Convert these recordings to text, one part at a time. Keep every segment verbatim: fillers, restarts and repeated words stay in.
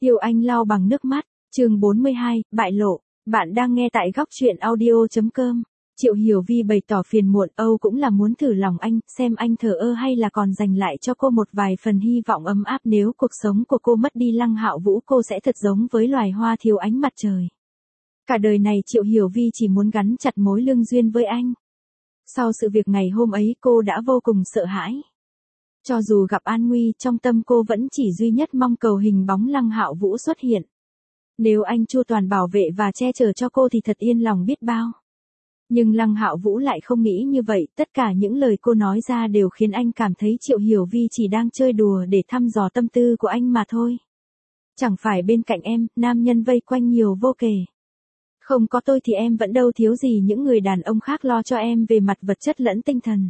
Tiêu Anh lau bằng nước mắt, chương bốn mươi hai, bại lộ. Bạn đang nghe tại góc truyện audio.com. Triệu Hiểu Vi bày tỏ phiền muộn, Âu cũng là muốn thử lòng anh, xem anh thờ ơ hay là còn dành lại cho cô một vài phần hy vọng ấm áp. Nếu cuộc sống của cô mất đi Lăng Hạo Vũ, cô sẽ thật giống với loài hoa thiếu ánh mặt trời. Cả đời này Triệu Hiểu Vi chỉ muốn gắn chặt mối lương duyên với anh. Sau sự việc ngày hôm ấy, cô đã vô cùng sợ hãi. Cho dù gặp an nguy, trong tâm cô vẫn chỉ duy nhất mong cầu hình bóng Lăng Hạo Vũ xuất hiện. Nếu anh chu toàn bảo vệ và che chở cho cô thì thật yên lòng biết bao. Nhưng Lăng Hạo Vũ lại không nghĩ như vậy, tất cả những lời cô nói ra đều khiến anh cảm thấy Triệu Hiểu Vi chỉ đang chơi đùa để thăm dò tâm tư của anh mà thôi. Chẳng phải bên cạnh em, nam nhân vây quanh nhiều vô kể. Không có tôi thì em vẫn đâu thiếu gì những người đàn ông khác lo cho em về mặt vật chất lẫn tinh thần.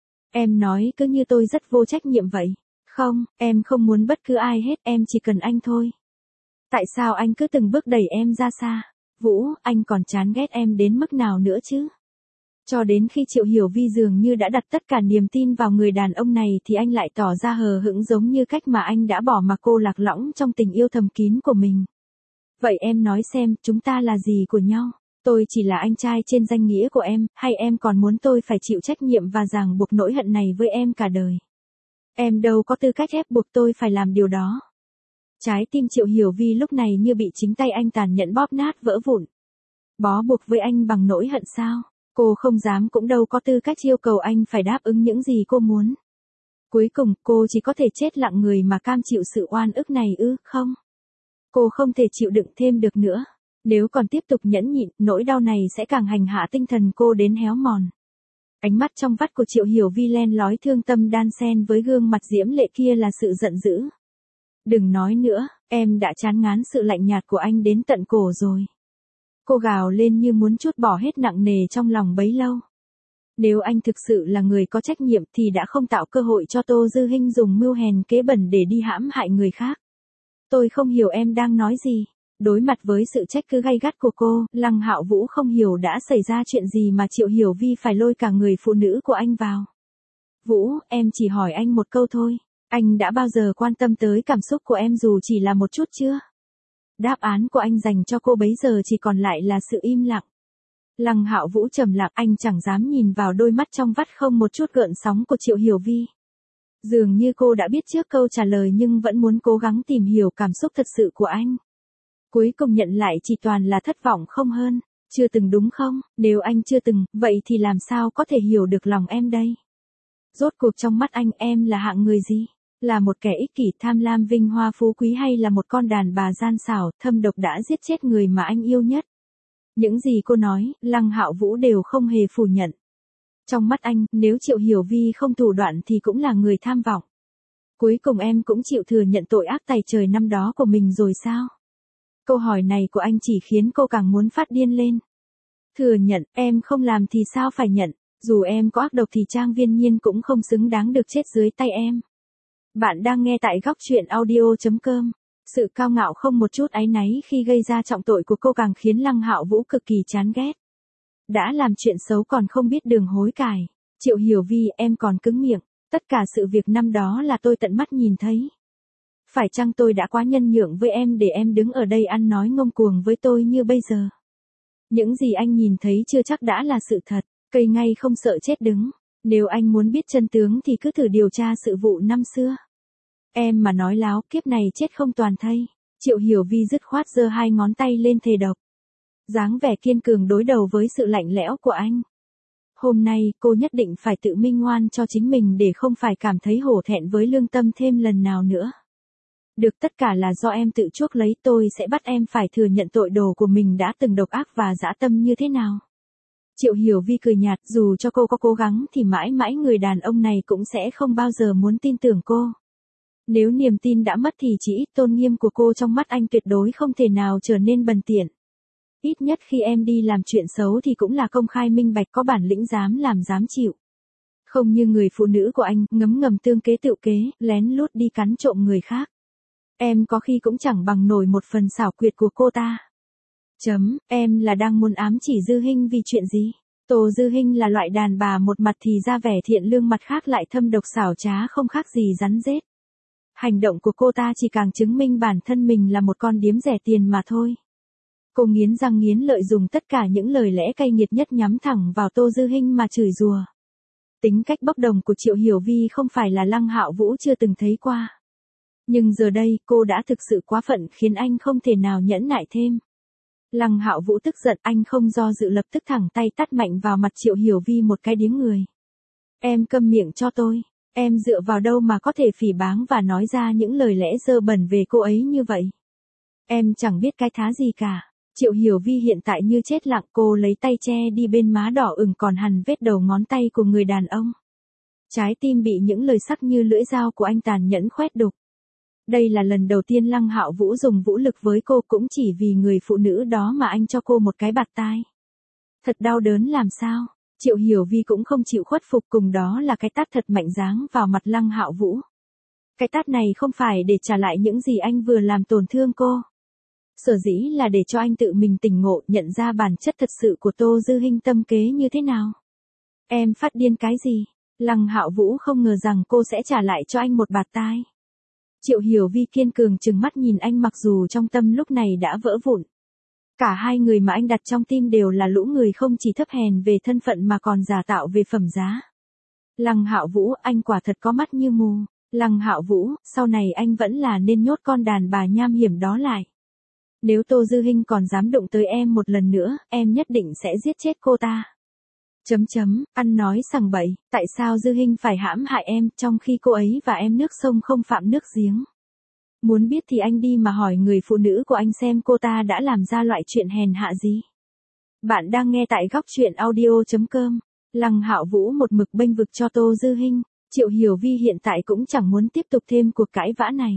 Em nói cứ như tôi rất vô trách nhiệm vậy. Không, em không muốn bất cứ ai hết, em chỉ cần anh thôi. Tại sao anh cứ từng bước đẩy em ra xa? Vũ, anh còn chán ghét em đến mức nào nữa chứ? Cho đến khi Triệu Hiểu Vi dường như đã đặt tất cả niềm tin vào người đàn ông này thì anh lại tỏ ra hờ hững, giống như cách mà anh đã bỏ mặc cô lạc lõng trong tình yêu thầm kín của mình. Vậy em nói xem, chúng ta là gì của nhau? Tôi chỉ là anh trai trên danh nghĩa của em, hay em còn muốn tôi phải chịu trách nhiệm và ràng buộc nỗi hận này với em cả đời? Em đâu có tư cách ép buộc tôi phải làm điều đó. Trái tim Triệu Hiểu Vi lúc này như bị chính tay anh tàn nhẫn bóp nát vỡ vụn. Bó buộc với anh bằng nỗi hận sao? Cô không dám cũng đâu có tư cách yêu cầu anh phải đáp ứng những gì cô muốn. Cuối cùng, cô chỉ có thể chết lặng người mà cam chịu sự oan ức này ư, không? Cô không thể chịu đựng thêm được nữa. Nếu còn tiếp tục nhẫn nhịn, nỗi đau này sẽ càng hành hạ tinh thần cô đến héo mòn. Ánh mắt trong vắt của Triệu Hiểu Vi len lói thương tâm đan xen với gương mặt diễm lệ kia là sự giận dữ. Đừng nói nữa, em đã chán ngán sự lạnh nhạt của anh đến tận cổ rồi. Cô gào lên như muốn trút bỏ hết nặng nề trong lòng bấy lâu. Nếu anh thực sự là người có trách nhiệm thì đã không tạo cơ hội cho Tô Dư Hinh dùng mưu hèn kế bẩn để đi hãm hại người khác. Tôi không hiểu em đang nói gì. Đối mặt với sự trách cứ gay gắt của cô, Lăng Hạo Vũ không hiểu đã xảy ra chuyện gì mà Triệu Hiểu Vi phải lôi cả người phụ nữ của anh vào. Vũ, em chỉ hỏi anh một câu thôi. Anh đã bao giờ quan tâm tới cảm xúc của em dù chỉ là một chút chưa? Đáp án của anh dành cho cô bấy giờ chỉ còn lại là sự im lặng. Lăng Hạo Vũ trầm lặng, anh chẳng dám nhìn vào đôi mắt trong vắt không một chút gợn sóng của Triệu Hiểu Vi. Dường như cô đã biết trước câu trả lời nhưng vẫn muốn cố gắng tìm hiểu cảm xúc thật sự của anh. Cuối cùng nhận lại chỉ toàn là thất vọng không hơn. Chưa từng đúng không? Nếu anh chưa từng, vậy thì làm sao có thể hiểu được lòng em đây? Rốt cuộc trong mắt anh em là hạng người gì? Là một kẻ ích kỷ tham lam vinh hoa phú quý hay là một con đàn bà gian xảo, thâm độc đã giết chết người mà anh yêu nhất? Những gì cô nói, Lăng Hạo Vũ đều không hề phủ nhận. Trong mắt anh, nếu Triệu Hiểu Vi không thủ đoạn thì cũng là người tham vọng. Cuối cùng em cũng chịu thừa nhận tội ác tày trời năm đó của mình rồi sao? Câu hỏi này của anh chỉ khiến cô càng muốn phát điên lên. Thừa nhận, em không làm thì sao phải nhận, dù em có ác độc thì Trang Viên Nhiên cũng không xứng đáng được chết dưới tay em. Bạn đang nghe tại góc truyện audio.com. Sự cao ngạo không một chút áy náy khi gây ra trọng tội của cô càng khiến Lăng Hạo Vũ cực kỳ chán ghét. Đã làm chuyện xấu còn không biết đường hối cải. Triệu Hiểu Vi, em còn cứng miệng. Tất cả sự việc năm đó là tôi tận mắt nhìn thấy. Phải chăng tôi đã quá nhân nhượng với em để em đứng ở đây ăn nói ngông cuồng với tôi như bây giờ? Những gì anh nhìn thấy chưa chắc đã là sự thật. Cây ngay không sợ chết đứng. Nếu anh muốn biết chân tướng thì cứ thử điều tra sự vụ năm xưa. Em mà nói láo, kiếp này chết không toàn thây. Triệu Hiểu Vi dứt khoát giơ hai ngón tay lên thề độc. Dáng vẻ kiên cường đối đầu với sự lạnh lẽo của anh. Hôm nay, cô nhất định phải tự minh ngoan cho chính mình để không phải cảm thấy hổ thẹn với lương tâm thêm lần nào nữa. Được, tất cả là do em tự chuốc lấy, tôi sẽ bắt em phải thừa nhận tội đồ của mình đã từng độc ác và dã tâm như thế nào. Triệu Hiểu Vi cười nhạt, dù cho cô có cố gắng thì mãi mãi người đàn ông này cũng sẽ không bao giờ muốn tin tưởng cô. Nếu niềm tin đã mất thì chỉ ít tôn nghiêm của cô trong mắt anh tuyệt đối không thể nào trở nên bần tiện. Ít nhất khi em đi làm chuyện xấu thì cũng là công khai minh bạch, có bản lĩnh dám làm dám chịu. Không như người phụ nữ của anh, ngấm ngầm tương kế tự kế, lén lút đi cắn trộm người khác. Em có khi cũng chẳng bằng nổi một phần xảo quyệt của cô ta. Chấm, em là đang muốn ám chỉ Dư Hinh vì chuyện gì? Tô Dư Hinh là loại đàn bà một mặt thì ra vẻ thiện lương, mặt khác lại thâm độc xảo trá không khác gì rắn rết. Hành động của cô ta chỉ càng chứng minh bản thân mình là một con điếm rẻ tiền mà thôi. Cô nghiến răng nghiến lợi dùng tất cả những lời lẽ cay nghiệt nhất nhắm thẳng vào Tô Dư Hinh mà chửi rủa. Tính cách bốc đồng của Triệu Hiểu Vi không phải là Lăng Hạo Vũ chưa từng thấy qua. Nhưng giờ đây cô đã thực sự quá phận khiến anh không thể nào nhẫn nại thêm. Lăng Hạo Vũ tức giận, anh không do dự lập tức thẳng tay tát mạnh vào mặt Triệu Hiểu Vi một cái điếng người. Em câm miệng cho tôi, em dựa vào đâu mà có thể phỉ báng và nói ra những lời lẽ dơ bẩn về cô ấy như vậy. Em chẳng biết cái thá gì cả. Triệu Hiểu Vi hiện tại như chết lặng, cô lấy tay che đi bên má đỏ ửng còn hằn vết đầu ngón tay của người đàn ông. Trái tim bị những lời sắc như lưỡi dao của anh tàn nhẫn khoét đục. Đây là lần đầu tiên Lăng Hạo Vũ dùng vũ lực với cô, cũng chỉ vì người phụ nữ đó mà anh cho cô một cái bạt tai. Thật đau đớn làm sao. Triệu Hiểu Vi cũng không chịu khuất phục, cùng đó là cái tát thật mạnh giáng vào mặt Lăng Hạo Vũ. Cái tát này không phải để trả lại những gì anh vừa làm tổn thương cô. Sở dĩ là để cho anh tự mình tỉnh ngộ, nhận ra bản chất thật sự của Tô Dư Hinh tâm kế như thế nào. Em phát điên cái gì? Lăng Hạo Vũ không ngờ rằng cô sẽ trả lại cho anh một bạt tai. Triệu Hiểu Vi kiên cường trừng mắt nhìn anh, mặc dù trong tâm lúc này đã vỡ vụn. Cả hai người mà anh đặt trong tim đều là lũ người không chỉ thấp hèn về thân phận mà còn giả tạo về phẩm giá. Lăng Hạo Vũ, anh quả thật có mắt như mù. Lăng Hạo Vũ, sau này anh vẫn là nên nhốt con đàn bà nham hiểm đó lại. Nếu Tô Dư Hinh còn dám đụng tới em một lần nữa, em nhất định sẽ giết chết cô ta. Chấm chấm, ăn nói sằng bậy, tại sao Dư Hinh phải hãm hại em, trong khi cô ấy và em nước sông không phạm nước giếng. Muốn biết thì anh đi mà hỏi người phụ nữ của anh xem cô ta đã làm ra loại chuyện hèn hạ gì. Bạn đang nghe tại góc truyện audio chấm com. Lăng Hạo Vũ một mực bênh vực cho Tô Dư Hinh. Triệu Hiểu Vi hiện tại cũng chẳng muốn tiếp tục thêm cuộc cãi vã này.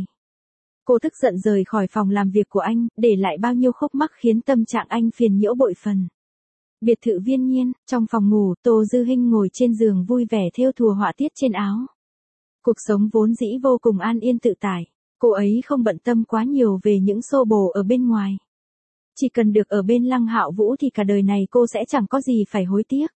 Cô tức giận rời khỏi phòng làm việc của anh, để lại bao nhiêu khúc mắc khiến tâm trạng anh phiền nhiễu bội phần. Biệt thự Viên Nhiên, trong phòng ngủ, Tô Dư Hinh ngồi trên giường vui vẻ thêu thùa họa tiết trên áo. Cuộc sống vốn dĩ vô cùng an yên tự tại, cô ấy không bận tâm quá nhiều về những xô bồ ở bên ngoài. Chỉ cần được ở bên Lăng Hạo Vũ thì cả đời này cô sẽ chẳng có gì phải hối tiếc.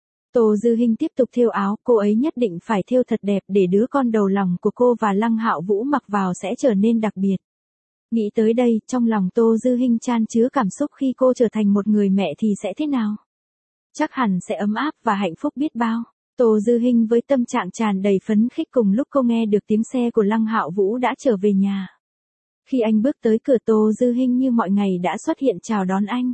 Tô Dư Hinh tiếp tục thêu áo, cô ấy nhất định phải thêu thật đẹp để đứa con đầu lòng của cô và Lăng Hạo Vũ mặc vào sẽ trở nên đặc biệt. Nghĩ tới đây, trong lòng Tô Dư Hinh chan chứa cảm xúc, khi cô trở thành một người mẹ thì sẽ thế nào? Chắc hẳn sẽ ấm áp và hạnh phúc biết bao. Tô Dư Hinh với tâm trạng tràn đầy phấn khích cùng lúc cô nghe được tiếng xe của Lăng Hạo Vũ đã trở về nhà. Khi anh bước tới cửa, Tô Dư Hinh như mọi ngày đã xuất hiện chào đón anh.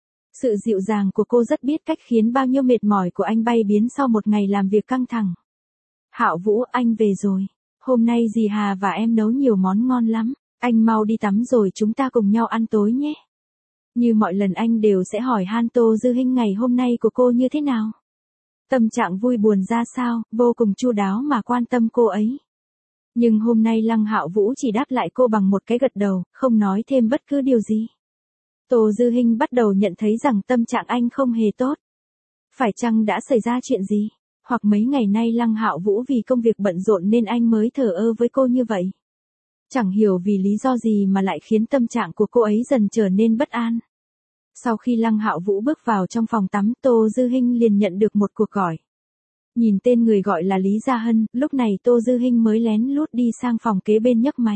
Sự dịu dàng của cô rất biết cách khiến bao nhiêu mệt mỏi của anh bay biến sau một ngày làm việc căng thẳng. Hạo Vũ, anh về rồi. Hôm nay dì Hà và em nấu nhiều món ngon lắm. Anh mau đi tắm rồi chúng ta cùng nhau ăn tối nhé. Như mọi lần anh đều sẽ hỏi han Tô Dư Hinh ngày hôm nay của cô như thế nào. Tâm trạng vui buồn ra sao, vô cùng chu đáo mà quan tâm cô ấy. Nhưng hôm nay Lăng Hạo Vũ chỉ đáp lại cô bằng một cái gật đầu, không nói thêm bất cứ điều gì. Tô Dư Hinh bắt đầu nhận thấy rằng tâm trạng anh không hề tốt. Phải chăng đã xảy ra chuyện gì? Hoặc mấy ngày nay Lăng Hạo Vũ vì công việc bận rộn nên anh mới thờ ơ với cô như vậy. Chẳng hiểu vì lý do gì mà lại khiến tâm trạng của cô ấy dần trở nên bất an. Sau khi Lăng Hạo Vũ bước vào trong phòng tắm, Tô Dư Hinh liền nhận được một cuộc gọi. Nhìn tên người gọi là Lý Gia Hân, lúc này Tô Dư Hinh mới lén lút đi sang phòng kế bên nhấc máy.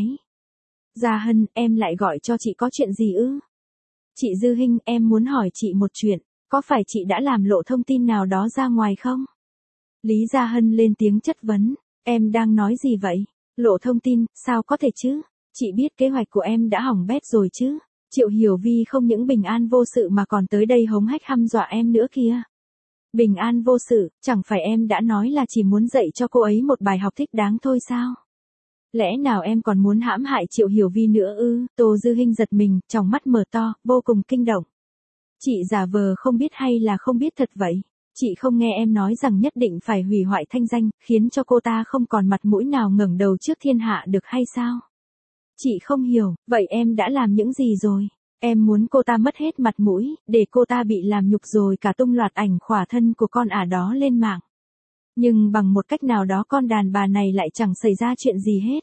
Gia Hân, em lại gọi cho chị có chuyện gì ư? Chị Dư Hinh, em muốn hỏi chị một chuyện, có phải chị đã làm lộ thông tin nào đó ra ngoài không? Lý Gia Hân lên tiếng chất vấn, em đang nói gì vậy? Lộ thông tin, sao có thể chứ? Chị biết kế hoạch của em đã hỏng bét rồi chứ? Triệu Hiểu Vi không những bình an vô sự mà còn tới đây hống hách hăm dọa em nữa kìa. Bình an vô sự, chẳng phải em đã nói là chỉ muốn dạy cho cô ấy một bài học thích đáng thôi sao? Lẽ nào em còn muốn hãm hại Triệu Hiểu Vi nữa ư? Tô Dư Hinh giật mình, tròng mắt mở to, vô cùng kinh động. Chị giả vờ không biết hay là không biết thật vậy? Chị không nghe em nói rằng nhất định phải hủy hoại thanh danh, khiến cho cô ta không còn mặt mũi nào ngẩng đầu trước thiên hạ được hay sao? Chị không hiểu, vậy em đã làm những gì rồi? Em muốn cô ta mất hết mặt mũi, để cô ta bị làm nhục rồi cả tung loạt ảnh khỏa thân của con ả đó lên mạng. Nhưng bằng một cách nào đó con đàn bà này lại chẳng xảy ra chuyện gì hết.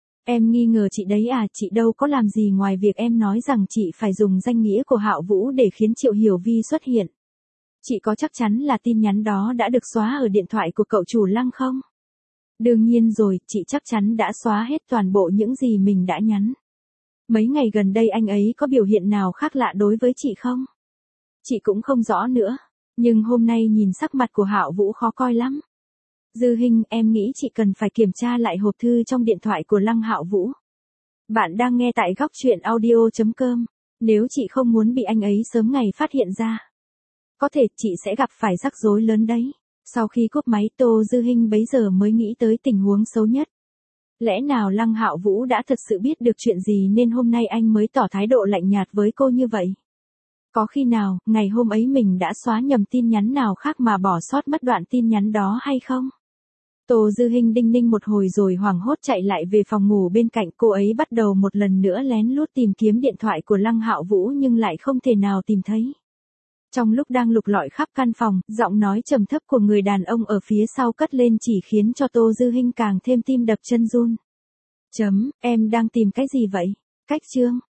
Em nghi ngờ chị đấy à? Chị đâu có làm gì ngoài việc em nói rằng chị phải dùng danh nghĩa của Hạo Vũ để khiến Triệu Hiểu Vi xuất hiện. Chị có chắc chắn là tin nhắn đó đã được xóa ở điện thoại của cậu chủ Lăng không? Đương nhiên rồi, chị chắc chắn đã xóa hết toàn bộ những gì mình đã nhắn. Mấy ngày gần đây anh ấy có biểu hiện nào khác lạ đối với chị không? Chị cũng không rõ nữa. Nhưng hôm nay nhìn sắc mặt của Hạo Vũ khó coi lắm. Dư Hinh, em nghĩ chị cần phải kiểm tra lại hộp thư trong điện thoại của Lăng Hạo Vũ. Bạn đang nghe tại góc truyện audio chấm com. Nếu chị không muốn bị anh ấy sớm ngày phát hiện ra, có thể chị sẽ gặp phải rắc rối lớn đấy. Sau khi cúp máy, Tô Dư Hinh bấy giờ mới nghĩ tới tình huống xấu nhất. Lẽ nào Lăng Hạo Vũ đã thật sự biết được chuyện gì nên hôm nay anh mới tỏ thái độ lạnh nhạt với cô như vậy? Có khi nào, ngày hôm ấy mình đã xóa nhầm tin nhắn nào khác mà bỏ sót mất đoạn tin nhắn đó hay không? Tô Dư Hinh đinh ninh một hồi rồi hoảng hốt chạy lại về phòng ngủ bên cạnh, cô ấy bắt đầu một lần nữa lén lút tìm kiếm điện thoại của Lăng Hạo Vũ nhưng lại không thể nào tìm thấy. Trong lúc đang lục lọi khắp căn phòng, giọng nói trầm thấp của người đàn ông ở phía sau cất lên chỉ khiến cho Tô Dư Hinh càng thêm tim đập chân run. Chấm, em đang tìm cái gì vậy? Cách chương.